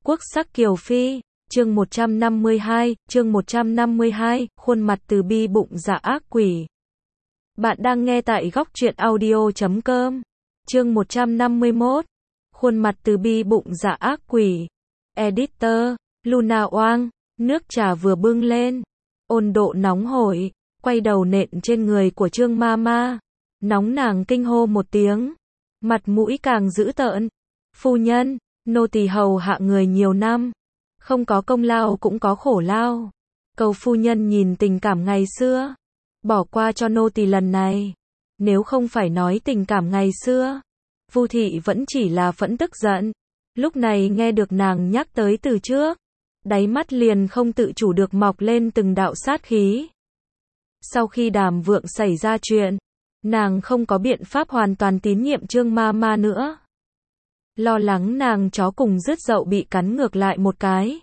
Quốc sắc kiều phi, chương 152, khuôn mặt từ bi bụng dạ ác quỷ. Bạn đang nghe tại góc truyện audio.com. Chương 151, khuôn mặt từ bi bụng dạ ác quỷ. Editor, Luna Oang, nước trà vừa bưng lên, ôn độ nóng hổi, quay đầu nện trên người của Trương Mama. Nóng nàng kinh hô một tiếng, mặt mũi càng dữ tợn. Phu nhân, nô tỳ hầu hạ người nhiều năm, không có công lao cũng có khổ lao. Cầu phu nhân nhìn tình cảm ngày xưa, bỏ qua cho nô tỳ lần này. Nếu không phải nói tình cảm ngày xưa, Vu thị vẫn chỉ là phẫn tức giận. Lúc này nghe được nàng nhắc tới từ trước, đáy mắt liền không tự chủ được mọc lên từng đạo sát khí. Sau khi Đàm Vượng xảy ra chuyện, nàng không có biện pháp hoàn toàn tín nhiệm Trương Mama nữa. Lo lắng nàng chó cùng rứt dậu bị cắn ngược lại một cái,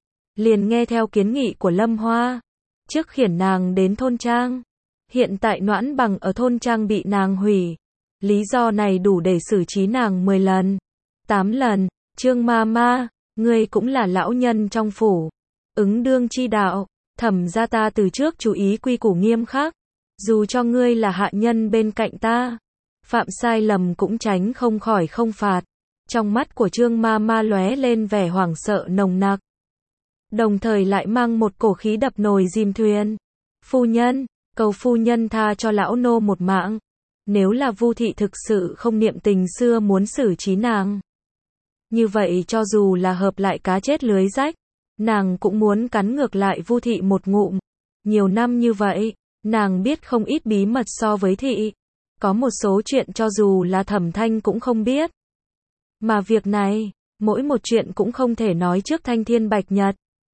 liền nghe theo kiến nghị của Lâm Hoa, trước khiển nàng đến thôn trang. Hiện tại Noãn Bằng ở thôn trang bị nàng hủy, lý do này đủ để xử trí nàng 10 lần, 8 lần. Trương Mama, ngươi cũng là lão nhân trong phủ, ứng đương chi đạo, Thẩm gia ta từ trước chú ý quy củ nghiêm khắc, dù cho ngươi là hạ nhân bên cạnh ta, phạm sai lầm cũng tránh không khỏi không phạt. Trong mắt của Trương Mama lóe lên vẻ hoảng sợ nồng nặc, đồng thời lại mang một cổ khí đập nồi dìm thuyền. Phu nhân, cầu phu nhân tha cho lão nô một mạng. Nếu là Vu thị thực sự không niệm tình xưa muốn xử trí nàng, như vậy cho dù là hợp lại cá chết lưới rách, nàng cũng muốn cắn ngược lại Vu thị một ngụm. Nhiều năm như vậy, nàng biết không ít bí mật so với thị. Có một số chuyện cho dù là Thẩm Thanh cũng không biết. Mà việc này, mỗi một chuyện cũng không thể nói trước thanh thiên bạch nhật.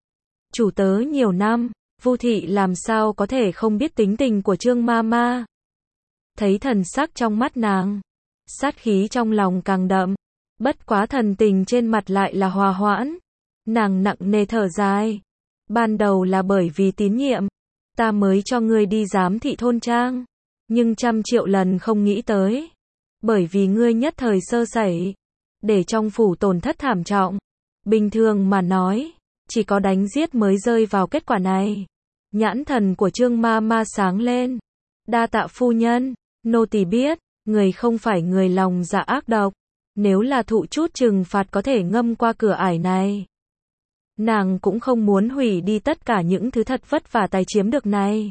Chủ tớ nhiều năm, Vu thị làm sao có thể không biết tính tình của Trương Mama. Thấy thần sắc trong mắt nàng, sát khí trong lòng càng đậm, bất quá thần tình trên mặt lại là hòa hoãn. Nàng nặng nề thở dài. Ban đầu là bởi vì tín nhiệm, ta mới cho ngươi đi giám thị thôn trang, nhưng trăm triệu lần không nghĩ tới, bởi vì ngươi nhất thời sơ sẩy, để trong phủ tổn thất thảm trọng. Bình thường mà nói, chỉ có đánh giết mới rơi vào kết quả này. Nhãn thần của Trương Mama sáng lên. Đa tạ phu nhân, nô tỳ biết, người không phải người lòng dạ ác độc. Nếu là thụ chút trừng phạt có thể ngâm qua cửa ải này, nàng cũng không muốn hủy đi tất cả những thứ thật vất vả tài chiếm được này.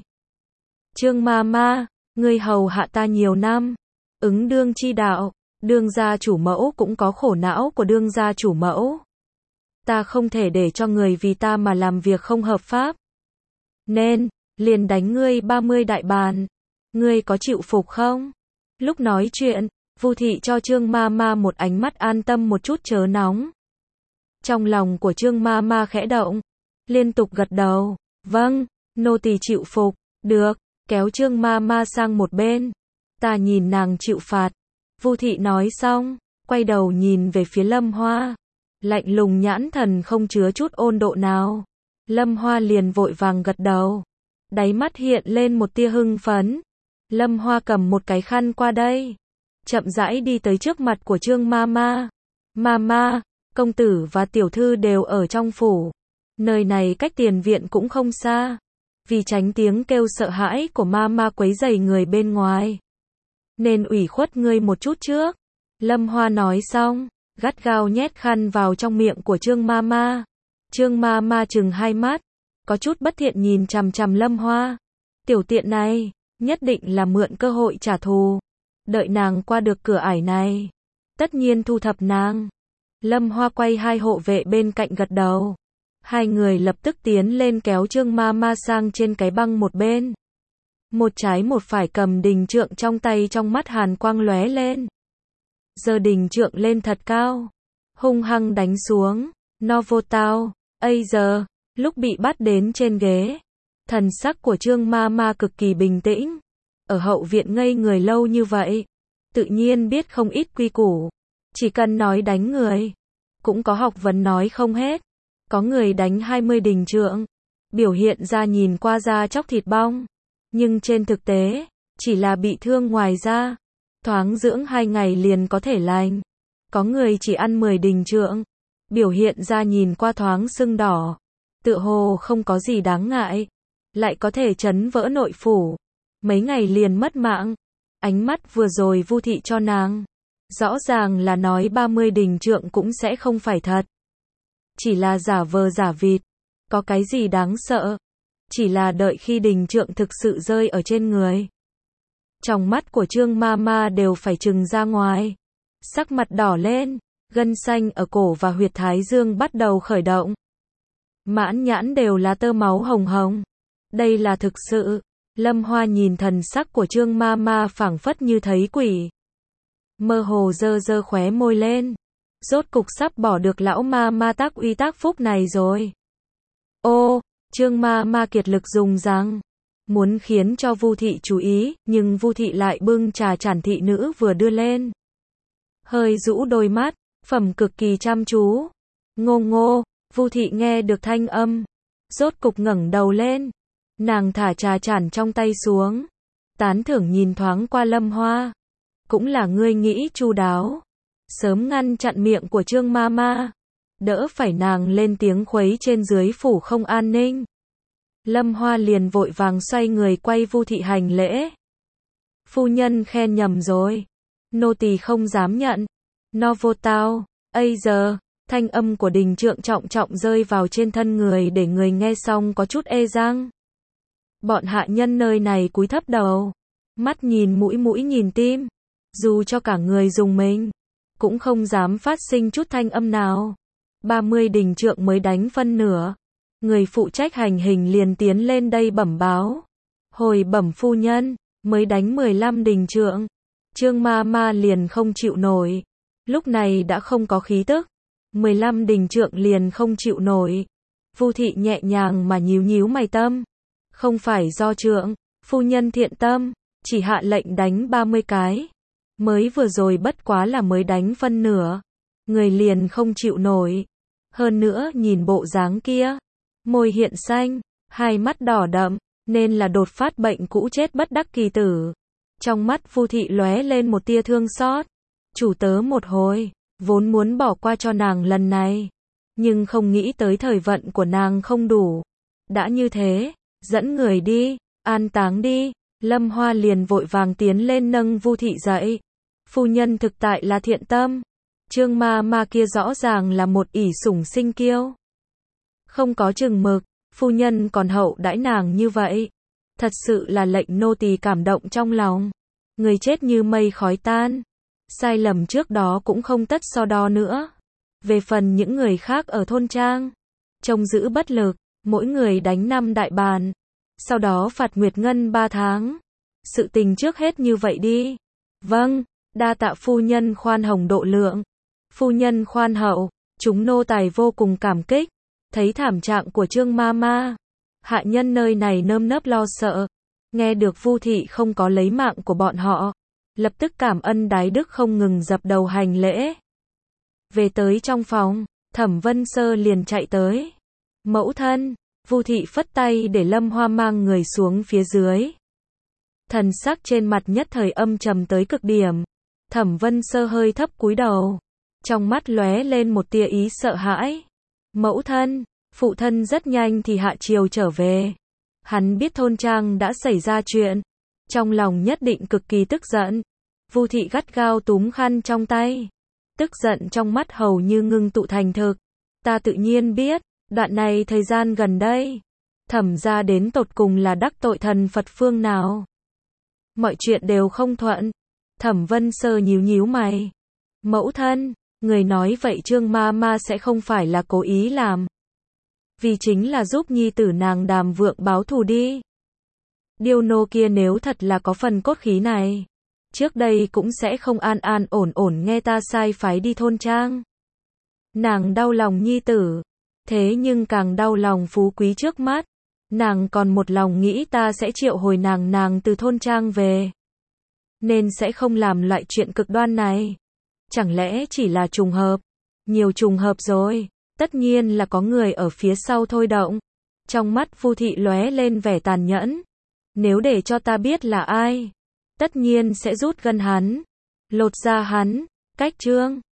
Trương Mama, ngươi hầu hạ ta nhiều năm, ứng đương chi đạo, đương gia chủ mẫu cũng có khổ não của đương gia chủ mẫu. Ta không thể để cho người vì ta mà làm việc không hợp pháp. Nên, liền đánh ngươi 30 đại bàn. Ngươi có chịu phục không? Lúc nói chuyện, Vu thị cho Trương Mama một ánh mắt an tâm một chút chớ nóng. Trong lòng của Trương Mama khẽ động, liên tục gật đầu. Vâng, nô tỳ chịu phục. Được, kéo Trương Mama sang một bên. Ta nhìn nàng chịu phạt. Vu thị nói xong, quay đầu nhìn về phía Lâm Hoa, lạnh lùng nhãn thần không chứa chút ôn độ nào. Lâm Hoa liền vội vàng gật đầu, đáy mắt hiện lên một tia hưng phấn. Lâm Hoa cầm một cái khăn qua đây, chậm rãi đi tới trước mặt của Trương Mama. Mama, công tử và tiểu thư đều ở trong phủ. Nơi này cách tiền viện cũng không xa, vì tránh tiếng kêu sợ hãi của Mama quấy rầy người bên ngoài, nên ủy khuất ngươi một chút trước. Lâm Hoa nói xong, gắt gao nhét khăn vào trong miệng của Trương Mama. Trương Mama trừng hai mắt, có chút bất thiện nhìn chằm chằm Lâm Hoa. Tiểu tiện này, nhất định là mượn cơ hội trả thù. Đợi nàng qua được cửa ải này, tất nhiên thu thập nàng. Lâm Hoa quay hai hộ vệ bên cạnh gật đầu. Hai người lập tức tiến lên kéo Trương Mama sang trên cái băng một bên. Một trái một phải cầm đình trượng trong tay, trong mắt hàn quang lóe lên. Giơ đình trượng lên thật cao, hung hăng đánh xuống. Novotao, ây giờ, lúc bị bắt đến trên ghế, thần sắc của Trương Mama cực kỳ bình tĩnh. Ở hậu viện ngây người lâu như vậy, tự nhiên biết không ít quy củ. Chỉ cần nói đánh người, cũng có học vấn nói không hết. Có người đánh 20 đình trượng, biểu hiện ra nhìn qua da chóc thịt bong, nhưng trên thực tế, chỉ là bị thương ngoài da, thoáng dưỡng 2 ngày liền có thể lành. Có người chỉ ăn 10 đình trượng, biểu hiện ra nhìn qua thoáng sưng đỏ, tựa hồ không có gì đáng ngại, lại có thể chấn vỡ nội phủ, mấy ngày liền mất mạng. Ánh mắt vừa rồi Vu thị cho nàng, rõ ràng là nói 30 đình trượng cũng sẽ không phải thật. Chỉ là giả vờ giả vịt, có cái gì đáng sợ, chỉ là đợi khi đình trượng thực sự rơi ở trên người. Trong mắt của Trương ma ma đều phải trừng ra ngoài, sắc mặt đỏ lên, gân xanh ở cổ và huyệt thái dương bắt đầu khởi động. Mãn nhãn đều là tơ máu hồng hồng. Đây là thực sự. Lâm Hoa nhìn thần sắc của Trương ma ma phảng phất như thấy quỷ. Mơ hồ dơ dơ khóe môi lên. Rốt cục sắp bỏ được lão ma ma tác uy tác phúc này rồi. Ô, Trương ma ma kiệt lực dùng răng, muốn khiến cho Vu thị chú ý, nhưng Vu thị lại bưng trà chản thị nữ vừa đưa lên. Hơi rũ đôi mắt, phẩm cực kỳ chăm chú. Ngô ngô, Vu thị nghe được thanh âm, rốt cục ngẩng đầu lên. Nàng thả trà chản trong tay xuống, tán thưởng nhìn thoáng qua Lâm Hoa. Cũng là ngươi nghĩ chu đáo, sớm ngăn chặn miệng của Trương ma ma, đỡ phải nàng lên tiếng khuấy trên dưới phủ không an ninh. Lâm Hoa liền vội vàng xoay người quay Vu thị hành lễ. Phu nhân khen nhầm rồi, nô tỳ không dám nhận. No vô tao, ây giờ, thanh âm của Đình Trượng trọng trọng rơi vào trên thân người để người nghe xong có chút ê răng. Bọn hạ nhân nơi này cúi thấp đầu, mắt nhìn mũi mũi nhìn tim, dù cho cả người dùng mình, cũng không dám phát sinh chút thanh âm nào. 30 Đình Trượng mới đánh phân nửa, người phụ trách hành hình liền tiến lên đây bẩm báo. Hồi bẩm phu nhân, mới đánh 15 Đình Trượng. Trương ma ma liền không chịu nổi, lúc này đã không có khí tức. 15 Đình Trượng liền không chịu nổi. Vu thị nhẹ nhàng mà nhíu nhíu mày tâm. Không phải do trượng, phu nhân thiện tâm, chỉ hạ lệnh đánh 30 cái. Mới vừa rồi bất quá là mới đánh phân nửa, người liền không chịu nổi. Hơn nữa nhìn bộ dáng kia, môi hiện xanh, hai mắt đỏ đậm, nên là đột phát bệnh cũ chết bất đắc kỳ tử. Trong mắt Vu thị lóe lên một tia thương xót. Chủ tớ một hồi, vốn muốn bỏ qua cho nàng lần này, nhưng không nghĩ tới thời vận của nàng không đủ. Đã như thế, dẫn người đi, an táng đi. Lâm Hoa liền vội vàng tiến lên nâng Vu thị dậy. Phu nhân thực tại là thiện tâm. Trương ma ma kia rõ ràng là một ỷ sủng sinh kiêu, không có chừng mực, phu nhân còn hậu đãi nàng như vậy, thật sự là lệnh nô tỳ cảm động trong lòng. Người chết như mây khói tan, sai lầm trước đó cũng không tất so đo nữa. Về phần những người khác ở thôn trang, trông giữ bất lực, mỗi người đánh 5 đại bàn, sau đó phạt nguyệt ngân 3 tháng. Sự tình trước hết như vậy đi. Vâng, đa tạ phu nhân khoan hồng độ lượng. Phu nhân khoan hậu, chúng nô tài vô cùng cảm kích. Thấy thảm trạng của Trương ma ma, hạ nhân nơi này nơm nớp lo sợ. Nghe được Vu thị không có lấy mạng của bọn họ, lập tức cảm ân đái đức không ngừng dập đầu hành lễ. Về tới trong phòng, Thẩm Vân Sơ liền chạy tới. Mẫu thân, Vu thị phất tay để Lâm Hoa mang người xuống phía dưới. Thần sắc trên mặt nhất thời âm trầm tới cực điểm. Thẩm Vân Sơ hơi thấp cúi đầu, trong mắt lóe lên một tia ý sợ hãi. Mẫu thân, phụ thân rất nhanh thì hạ triều trở về. Hắn biết thôn trang đã xảy ra chuyện, trong lòng nhất định cực kỳ tức giận. Vu thị gắt gao túm khăn trong tay, tức giận trong mắt hầu như ngưng tụ thành thực. Ta tự nhiên biết, đoạn này thời gian gần đây, Thẩm gia đến tột cùng là đắc tội thần Phật phương nào. Mọi chuyện đều không thuận. Thẩm Vân Sơ nhíu nhíu mày. Mẫu thân, người nói vậy Trương ma ma sẽ không phải là cố ý làm, vì chính là giúp nhi tử nàng Đàm Vượng báo thù đi. Điêu nô kia nếu thật là có phần cốt khí này, trước đây cũng sẽ không an an ổn ổn nghe ta sai phái đi thôn trang. Nàng đau lòng nhi tử, thế nhưng càng đau lòng phú quý trước mắt. Nàng còn một lòng nghĩ ta sẽ triệu hồi nàng từ thôn trang về, nên sẽ không làm loại chuyện cực đoan này. Chẳng lẽ chỉ là trùng hợp? Nhiều trùng hợp rồi, tất nhiên là có người ở phía sau thôi động. Trong mắt Vu thị lóe lên vẻ tàn nhẫn. Nếu để cho ta biết là ai, tất nhiên sẽ rút gân hắn, lột da hắn. Cách Trương